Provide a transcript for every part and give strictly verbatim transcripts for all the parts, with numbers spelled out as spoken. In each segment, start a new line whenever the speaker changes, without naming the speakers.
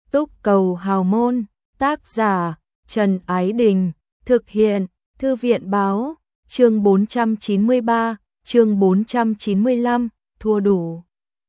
Túc Cầu Hào Môn, tác giả Trần Ái Đình, thực hiện Thư viện Báo, chương bốn trăm chín mươi ba, chương bốn trăm chín mươi lăm, thua đủ.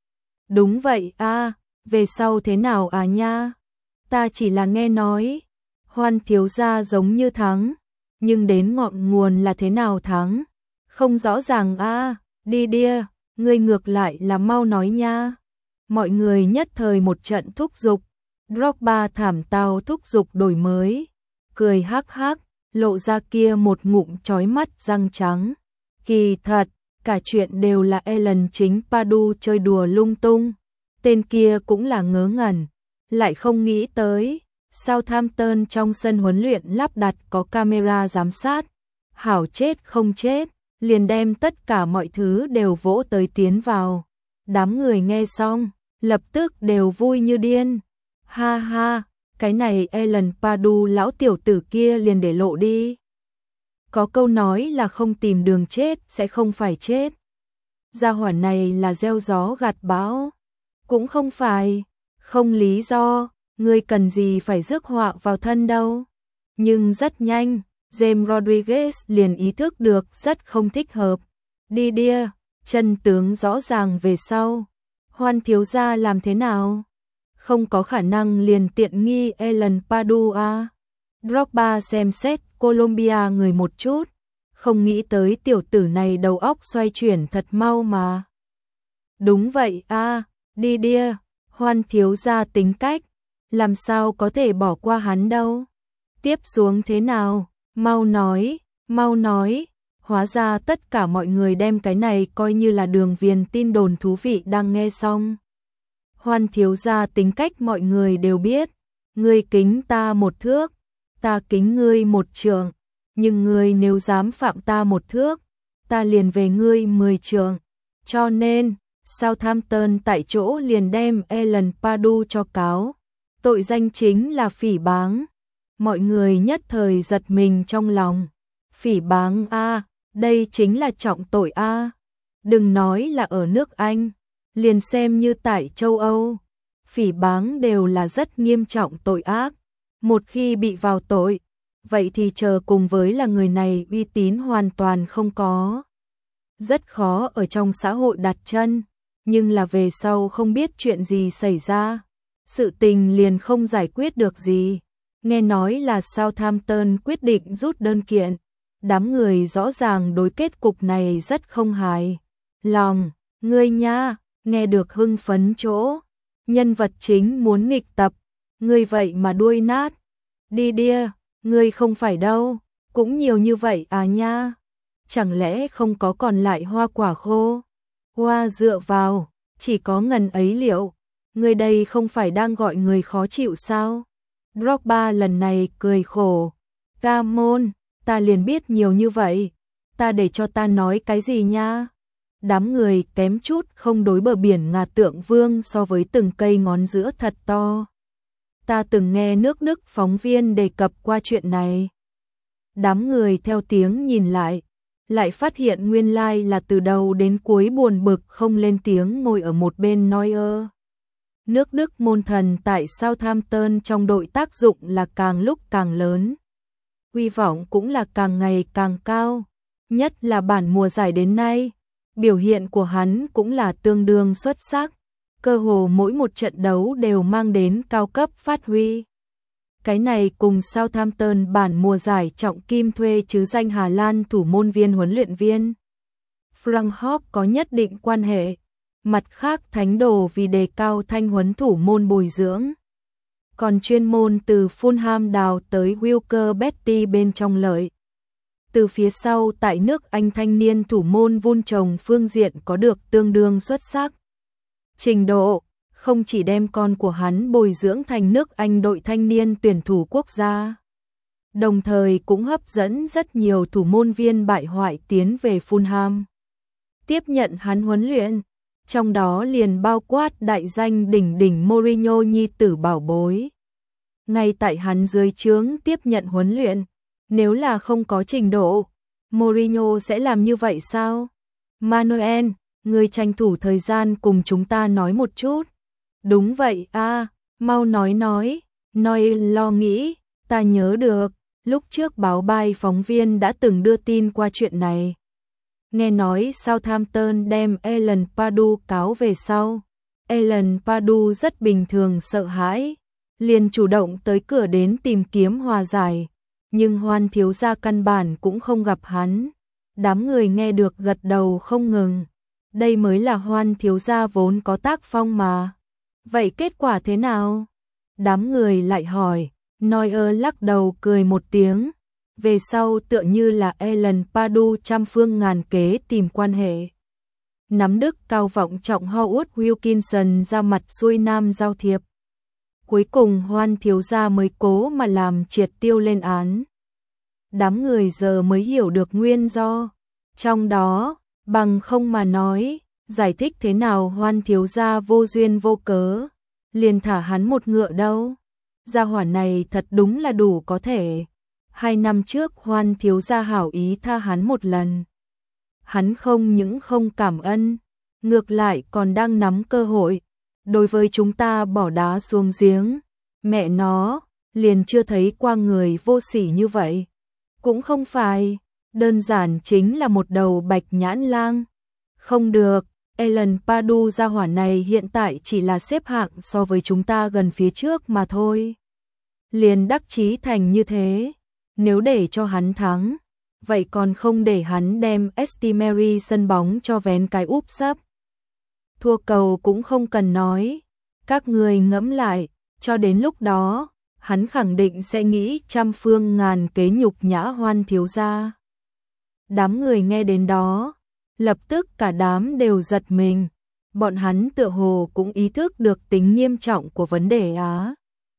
Đúng vậy a, về sau thế nào à nha? Ta chỉ là nghe nói, Hoan thiếu gia giống như thắng, nhưng đến ngọn nguồn là thế nào thắng? Không rõ ràng a, đi đia, ngươi ngược lại là mau nói nha. Mọi người nhất thời một trận thúc giục, Drogba thảm tao thúc giục đổi mới, cười hắc hắc, lộ ra kia một ngụm chói mắt răng trắng. Kỳ thật, cả chuyện đều là Alan chính Padu chơi đùa lung tung, tên kia cũng là ngớ ngẩn, lại không nghĩ tới, Southampton trong sân huấn luyện lắp đặt có camera giám sát, hảo chết không chết, liền đem tất cả mọi thứ đều vỗ tới tiến vào. Đám người nghe xong, lập tức đều vui như điên. Ha ha, cái này Alan Padu lão tiểu tử kia liền để lộ đi. Có câu nói là không tìm đường chết sẽ không phải chết. Gia hỏa này là gieo gió gặt bão. Cũng không phải, không lý do, ngươi cần gì phải rước họa vào thân đâu. Nhưng rất nhanh, James Rodriguez liền ý thức được rất không thích hợp. Đi đia, chân tướng rõ ràng về sau. Hoan thiếu gia làm thế nào? Không có khả năng liền tiện nghi Alan Padu à. Drogba xem xét Colombia người một chút, không nghĩ tới tiểu tử này đầu óc xoay chuyển thật mau mà. Đúng vậy à, đi đia, Hoan thiếu gia tính cách, làm sao có thể bỏ qua hắn đâu. Tiếp xuống thế nào, mau nói, mau nói. Hóa ra tất cả mọi người đem cái này coi như là đường viền tin đồn thú vị đang nghe xong. Hoan thiếu gia tính cách mọi người đều biết, ngươi kính ta một thước, ta kính ngươi một trượng, nhưng ngươi nếu dám phạm ta một thước, ta liền về ngươi mười trượng. Cho nên, Southampton tại chỗ liền đem Alan Padu cho cáo, tội danh chính là phỉ báng. Mọi người nhất thời giật mình trong lòng. Phỉ báng a, đây chính là trọng tội a. Đừng nói là ở nước Anh, liền xem như tại châu Âu, phỉ báng đều là rất nghiêm trọng tội ác. Một khi bị vào tội, vậy thì chờ cùng với là người này uy tín hoàn toàn không có. Rất khó ở trong xã hội đặt chân, nhưng là về sau không biết chuyện gì xảy ra, sự tình liền không giải quyết được gì. Nghe nói là Southampton quyết định rút đơn kiện, đám người rõ ràng đối kết cục này rất không hài lòng. Ngươi nha, nghe được hưng phấn chỗ, nhân vật chính muốn nghịch tập, ngươi vậy mà đuôi nát. Đi đia, ngươi không phải đâu, cũng nhiều như vậy à nha. Chẳng lẽ không có còn lại hoa quả khô? Hoa dựa vào, chỉ có ngần ấy liệu, ngươi đây không phải đang gọi người khó chịu sao? Drogba lần này cười khổ. Gamon, ta liền biết nhiều như vậy, ta để cho ta nói cái gì nha? Đám người kém chút không đối bờ biển Ngà Tượng Vương so với từng cây ngón giữa thật to. Ta từng nghe nước Đức phóng viên đề cập qua chuyện này. Đám người theo tiếng nhìn lại, lại phát hiện nguyên lai là từ đầu đến cuối buồn bực không lên tiếng ngồi ở một bên nói ơ. Nước Đức môn thần tại Southampton trong đội tác dụng là càng lúc càng lớn. Hy vọng cũng là càng ngày càng cao, nhất là bản mùa giải đến nay. Biểu hiện của hắn cũng là tương đương xuất sắc, cơ hồ mỗi một trận đấu đều mang đến cao cấp phát huy. Cái này cùng Southampton bản mùa giải trọng kim thuê chứ danh Hà Lan thủ môn viên huấn luyện viên Frank Hop có nhất định quan hệ. Mặt khác thánh đồ vì đề cao thanh huấn thủ môn bồi dưỡng, còn chuyên môn từ Fulham đào tới Walker Petty bên trong lợi. Từ phía sau tại nước Anh thanh niên thủ môn vun trồng phương diện có được tương đương xuất sắc trình độ, không chỉ đem con của hắn bồi dưỡng thành nước Anh đội thanh niên tuyển thủ quốc gia, đồng thời cũng hấp dẫn rất nhiều thủ môn viên bại hoại tiến về Fulham tiếp nhận hắn huấn luyện, trong đó liền bao quát đại danh đỉnh đỉnh Mourinho nhi tử bảo bối. Ngay tại hắn dưới trướng tiếp nhận huấn luyện, nếu là không có trình độ, Mourinho sẽ làm như vậy sao? Manuel, người tranh thủ thời gian cùng chúng ta nói một chút. Đúng vậy a, Mau nói nói, nói lo nghĩ, ta nhớ được, lúc trước báo bài phóng viên đã từng đưa tin qua chuyện này. Nghe nói Southampton đem Alan Pardew cáo về sau. Alan Pardew rất bình thường sợ hãi, liền chủ động tới cửa đến tìm kiếm hòa giải, nhưng Hoan thiếu gia căn bản cũng không gặp hắn. Đám người nghe được gật đầu không ngừng. Đây mới là Hoan thiếu gia vốn có tác phong mà. Vậy kết quả thế nào? Đám người lại hỏi. Neuer lắc đầu cười một tiếng. Về sau tựa như là Alan Pardew trăm phương ngàn kế tìm quan hệ. Nắm đức cao vọng trọng Howard Wilkinson ra mặt xuôi nam giao thiệp. Cuối cùng Hoan thiếu gia mới cố mà làm triệt tiêu lên án. Đám người giờ mới hiểu được nguyên do. Trong đó, bằng không mà nói, giải thích thế nào Hoan thiếu gia vô duyên vô cớ, liền thả hắn một ngựa đâu. Gia hỏa này thật đúng là đủ có thể. Hai năm trước Hoan thiếu gia hảo ý tha hắn một lần. Hắn không những không cảm ơn, ngược lại còn đang nắm cơ hội. Đối với chúng ta bỏ đá xuống giếng, mẹ nó, liền chưa thấy qua người vô sỉ như vậy. Cũng không phải, đơn giản chính là một đầu bạch nhãn lang. Không được, Alan Pardew gia hỏa này hiện tại chỉ là xếp hạng so với chúng ta gần phía trước mà thôi. Liền đắc chí thành như thế, nếu để cho hắn thắng, vậy còn không để hắn đem St Mary sân bóng cho vén cái úp sấp. Thua cầu cũng không cần nói, các người ngẫm lại, cho đến lúc đó, hắn khẳng định sẽ nghĩ trăm phương ngàn kế nhục nhã Hoan thiếu gia. Đám người nghe đến đó, lập tức cả đám đều giật mình, bọn hắn tựa hồ cũng ý thức được tính nghiêm trọng của vấn đề á.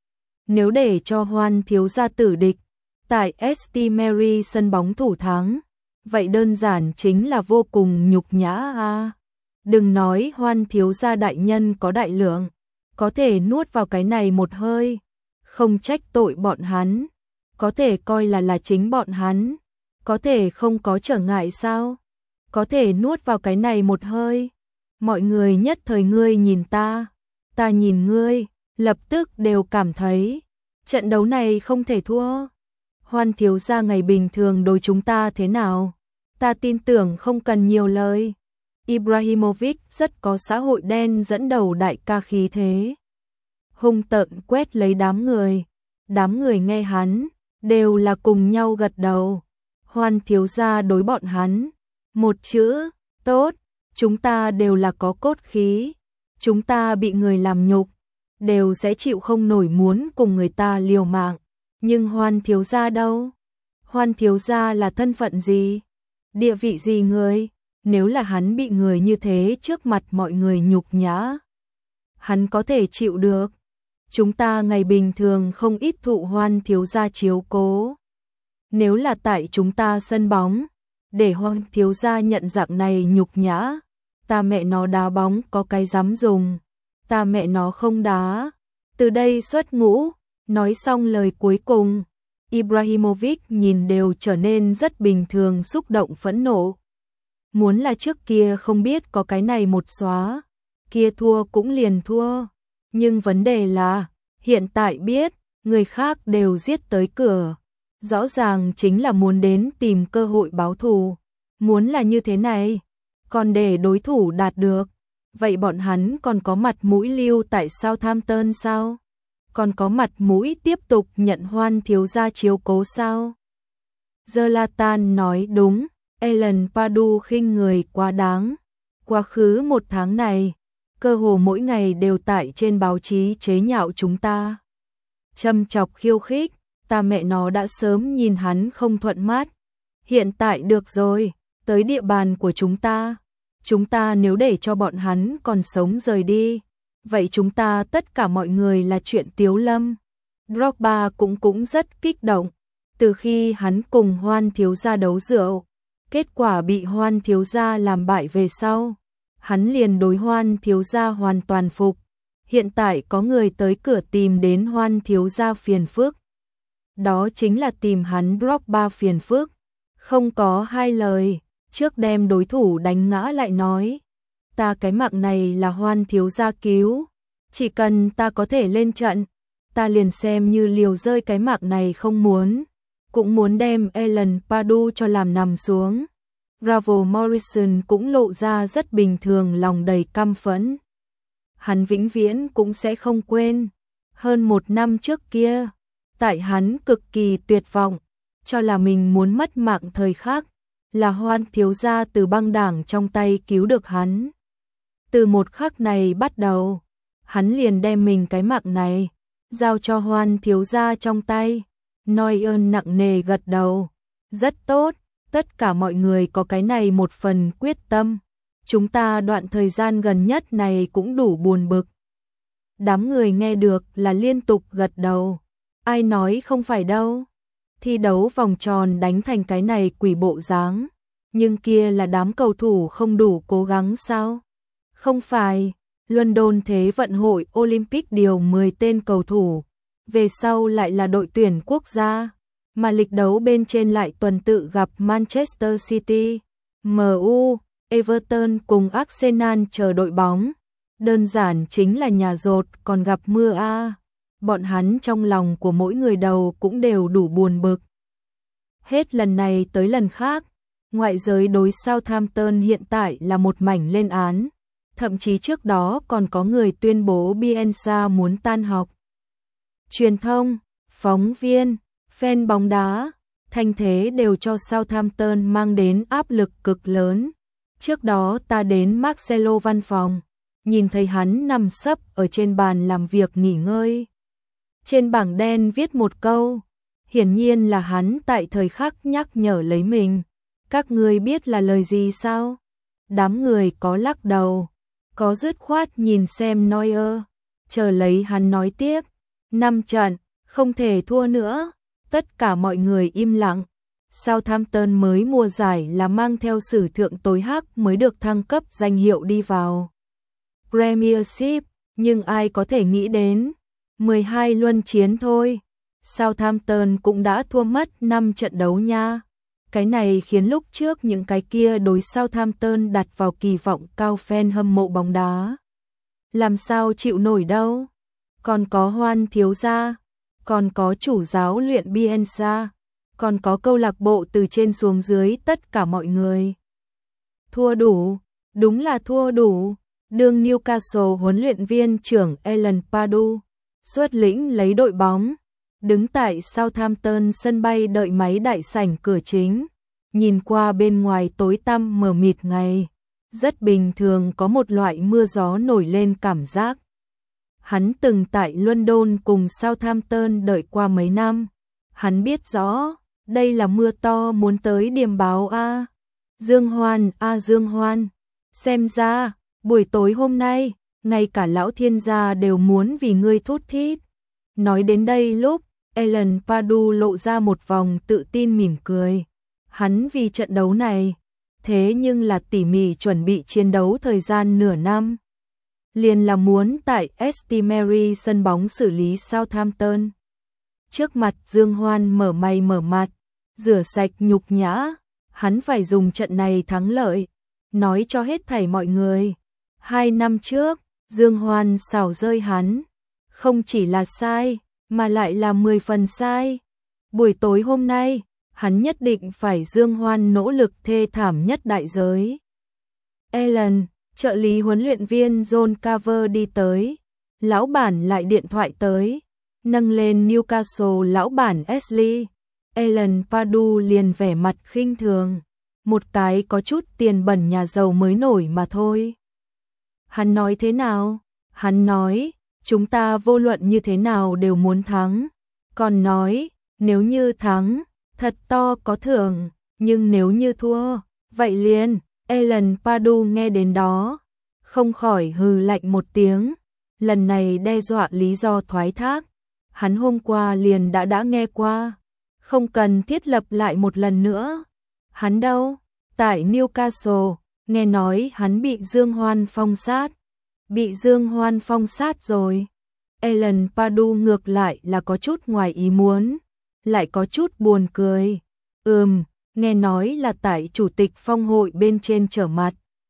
Nếu để cho Hoan thiếu gia tử địch, tại St Mary sân bóng thủ thắng, vậy đơn giản chính là vô cùng nhục nhã a. Đừng nói Hoan thiếu gia đại nhân có đại lượng, có thể nuốt vào cái này một hơi, không trách tội bọn hắn, có thể coi là là chính bọn hắn, có thể không có trở ngại sao? Có thể nuốt vào cái này một hơi. Mọi người nhất thời ngươi nhìn ta, ta nhìn ngươi, lập tức đều cảm thấy trận đấu này không thể thua. Hoan thiếu gia ngày bình thường đối chúng ta thế nào? Ta tin tưởng không cần nhiều lời. Ibrahimovic rất có xã hội đen dẫn đầu đại ca khí thế. Hung tợn quét lấy đám người. Đám người nghe hắn, đều là cùng nhau gật đầu. Hoan thiếu gia đối bọn hắn. Một chữ, tốt, chúng ta đều là có cốt khí. Chúng ta bị người làm nhục, đều sẽ chịu không nổi muốn cùng người ta liều mạng. Nhưng Hoan thiếu gia đâu? Hoan thiếu gia là thân phận gì? Địa vị gì người? Nếu là hắn bị người như thế trước mặt mọi người nhục nhã, hắn có thể chịu được. Chúng ta ngày bình thường không ít thụ Hoan thiếu gia chiếu cố. Nếu là tại chúng ta sân bóng, để Hoan thiếu gia nhận dạng này nhục nhã, ta mẹ nó đá bóng có cái dám dùng, ta mẹ nó không đá. Từ đây xuất ngũ. Nói xong lời cuối cùng, Ibrahimovic nhìn đều trở nên rất bình thường, xúc động phẫn nộ. Muốn là trước kia không biết có cái này một xóa, kia thua cũng liền thua. Nhưng vấn đề là, hiện tại biết, người khác đều giết tới cửa. Rõ ràng chính là muốn đến tìm cơ hội báo thù. Muốn là như thế này, còn để đối thủ đạt được, vậy bọn hắn còn có mặt mũi lưu tại Southampton sao? Còn có mặt mũi tiếp tục nhận Hoan thiếu gia chiếu cố sao? Zlatan nói đúng, Alan Pardew khinh người quá đáng. Quá khứ một tháng này, cơ hồ mỗi ngày đều tại trên báo chí chế nhạo chúng ta. Châm chọc khiêu khích, ta mẹ nó đã sớm nhìn hắn không thuận mắt. Hiện tại được rồi, tới địa bàn của chúng ta. Chúng ta nếu để cho bọn hắn còn sống rời đi, vậy chúng ta tất cả mọi người là chuyện tiếu lâm. Drogba cũng cũng rất kích động. Từ khi hắn cùng Hoan thiếu gia đấu rượu, kết quả bị Hoan thiếu gia làm bại về sau, hắn liền đối Hoan thiếu gia hoàn toàn phục. Hiện tại có người tới cửa tìm đến Hoan thiếu gia phiền phức. Đó chính là tìm hắn Drogba phiền phức. Không có hai lời, trước đem đối thủ đánh ngã lại nói. Ta cái mạng này là Hoan thiếu gia cứu, Chỉ cần ta có thể lên trận, ta liền xem như liều rơi cái mạng này không muốn, cũng muốn đem Alan Pardew cho làm nằm xuống. Bravo Morrison cũng lộ ra rất bình thường, lòng đầy căm phẫn. Hắn vĩnh viễn cũng sẽ không quên. Hơn một năm trước kia, tại hắn cực kỳ tuyệt vọng, cho là mình muốn mất mạng thời khắc, là Hoan thiếu gia từ băng đảng trong tay cứu được hắn. Từ một khắc này bắt đầu, hắn liền đem mình cái mạng này giao cho Hoan thiếu gia trong tay. Noi ơn nặng nề gật đầu. Rất tốt, tất cả mọi người có cái này một phần quyết tâm. Chúng ta đoạn thời gian gần nhất này cũng đủ buồn bực. Đám người nghe được là liên tục gật đầu. Ai nói không phải đâu. Thi đấu vòng tròn đánh thành cái này quỷ bộ dáng. Nhưng kia là đám cầu thủ không đủ cố gắng sao? Không phải, London Thế vận hội Olympic điều mười tên cầu thủ. Về sau lại là đội tuyển quốc gia. Mà lịch đấu bên trên lại tuần tự gặp Manchester City, em u, Everton cùng Arsenal chờ đội bóng. Đơn giản chính là nhà rột còn gặp mưa a. À. Bọn hắn trong lòng của mỗi người đầu cũng đều đủ buồn bực. Hết lần này tới lần khác, ngoại giới đối Southampton hiện tại là một mảnh lên án. Thậm chí trước đó còn có người tuyên bố Bielsa muốn tan học. Truyền thông, phóng viên, fan bóng đá, thanh thế đều cho Southampton mang đến áp lực cực lớn. Trước đó ta đến Marcelo văn phòng, nhìn thấy hắn nằm sấp ở trên bàn làm việc nghỉ ngơi. Trên bảng đen viết một câu, hiển nhiên là hắn tại thời khắc nhắc nhở lấy mình. Các người biết là lời gì sao? Đám người có lắc đầu, có dứt khoát nhìn xem Neuer, chờ lấy hắn nói tiếp. Năm trận, không thể thua nữa. Tất cả mọi người im lặng. Southampton mới mùa giải là mang theo sử thượng tối hắc mới được thăng cấp danh hiệu đi vào Premiership, nhưng ai có thể nghĩ đến mười hai luân chiến thôi, Southampton cũng đã thua mất năm trận đấu nha. Cái này khiến lúc trước những cái kia đối Southampton đặt vào kỳ vọng cao fan hâm mộ bóng đá làm sao chịu nổi đâu. Còn có Hoan thiếu gia, còn có chủ giáo luyện Bielsa, còn có câu lạc bộ từ trên xuống dưới tất cả mọi người. Thua đủ, đúng là thua đủ. Đương Newcastle huấn luyện viên trưởng Alan Pardew xuất lĩnh lấy đội bóng, đứng tại Southampton sân bay đợi máy đại sảnh cửa chính, nhìn qua bên ngoài tối tăm mờ mịt ngày, rất bình thường có một loại mưa gió nổi lên cảm giác. Hắn từng tại London cùng Southampton đợi qua mấy năm, hắn biết rõ, đây là mưa to muốn tới điểm báo a. Dương Hoan, a Dương Hoan, xem ra buổi tối hôm nay, ngay cả lão thiên gia đều muốn vì ngươi thút thít. Nói đến đây lúc, Alan Pardew lộ ra một vòng tự tin mỉm cười. Hắn vì trận đấu này, thế nhưng là tỉ mỉ chuẩn bị chiến đấu thời gian nửa năm. Liền là muốn tại St Mary sân bóng xử lý Southampton. Trước mặt Dương Hoan mở mày mở mặt, rửa sạch nhục nhã, hắn phải dùng trận này thắng lợi, nói cho hết thảy mọi người. Hai năm trước, Dương Hoan xảo rơi hắn, không chỉ là sai, mà lại là mười phần sai. Buổi tối hôm nay, hắn nhất định phải Dương Hoan nỗ lực thê thảm nhất đại giới. Alan, trợ lý huấn luyện viên John Carver đi tới, lão bản lại điện thoại tới, nâng lên Newcastle lão bản Ashley. Alan Pardew liền vẻ mặt khinh thường, một cái có chút tiền bẩn nhà giàu mới nổi mà thôi. Hắn nói thế nào? Hắn nói, chúng ta vô luận như thế nào đều muốn thắng. Còn nói, nếu như thắng, thật to có thưởng, nhưng nếu như thua, vậy liền. Alan Pardew nghe đến đó, không khỏi hừ lạnh một tiếng, lần này đe dọa lý do thoái thác, hắn hôm qua liền đã đã nghe qua, không cần thiết lập lại một lần nữa. Hắn đâu? Tại Newcastle, nghe nói hắn bị Dương Hoan phong sát. Bị Dương Hoan phong sát rồi. Alan Pardew ngược lại là có chút ngoài ý muốn, lại có chút buồn cười. Ừm, nghe nói là tại chủ tịch phong hội bên trên trở mặt.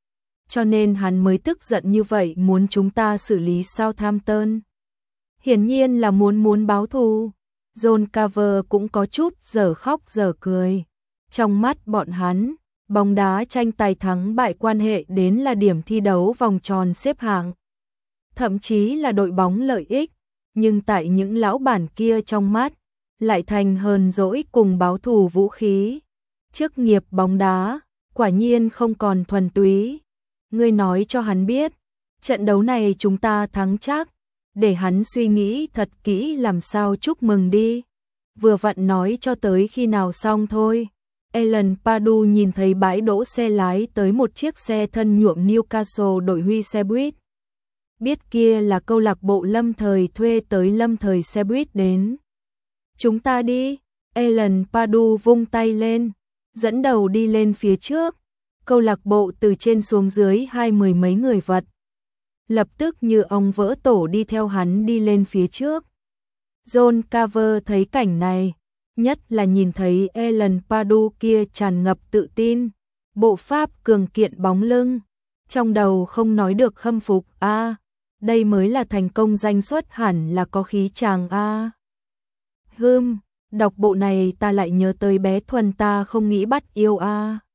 cho nên hắn mới tức giận như vậy muốn chúng ta xử lý Southampton. Hiển nhiên là muốn muốn báo thù. John Carver cũng có chút dở khóc dở cười. Trong mắt bọn hắn, bóng đá tranh tài thắng bại quan hệ đến là điểm thi đấu vòng tròn xếp hạng. Thậm chí là đội bóng lợi ích, nhưng tại những lão bản kia trong mắt, lại thành hờn dỗi cùng báo thù vũ khí. Chức nghiệp bóng đá, quả nhiên không còn thuần túy. Ngươi nói cho hắn biết, trận đấu này chúng ta thắng chắc, để hắn suy nghĩ thật kỹ làm sao chúc mừng đi. Vừa vặn nói cho tới khi nào xong thôi. Alan Pardew nhìn thấy bãi đỗ xe lái tới một chiếc xe thân nhuộm Newcastle đội huy xe buýt. Biết kia là câu lạc bộ Lâm Thời thuê tới Lâm Thời xe buýt đến. Chúng ta đi. Alan Pardew vung tay lên, dẫn đầu đi lên phía trước. Câu lạc bộ từ trên xuống dưới hai mười mấy người vật. Lập tức như ông vỡ tổ đi theo hắn đi lên phía trước. John Carver thấy cảnh này, nhất là nhìn thấy Alan Pardew kia tràn ngập tự tin, bộ pháp cường kiện bóng lưng, trong đầu không nói được khâm phục. A, à, đây mới là thành công danh xuất hẳn là có khí chàng a. À. Hừm, đọc bộ này ta lại nhớ tới bé Thuần ta không nghĩ bắt yêu a. À.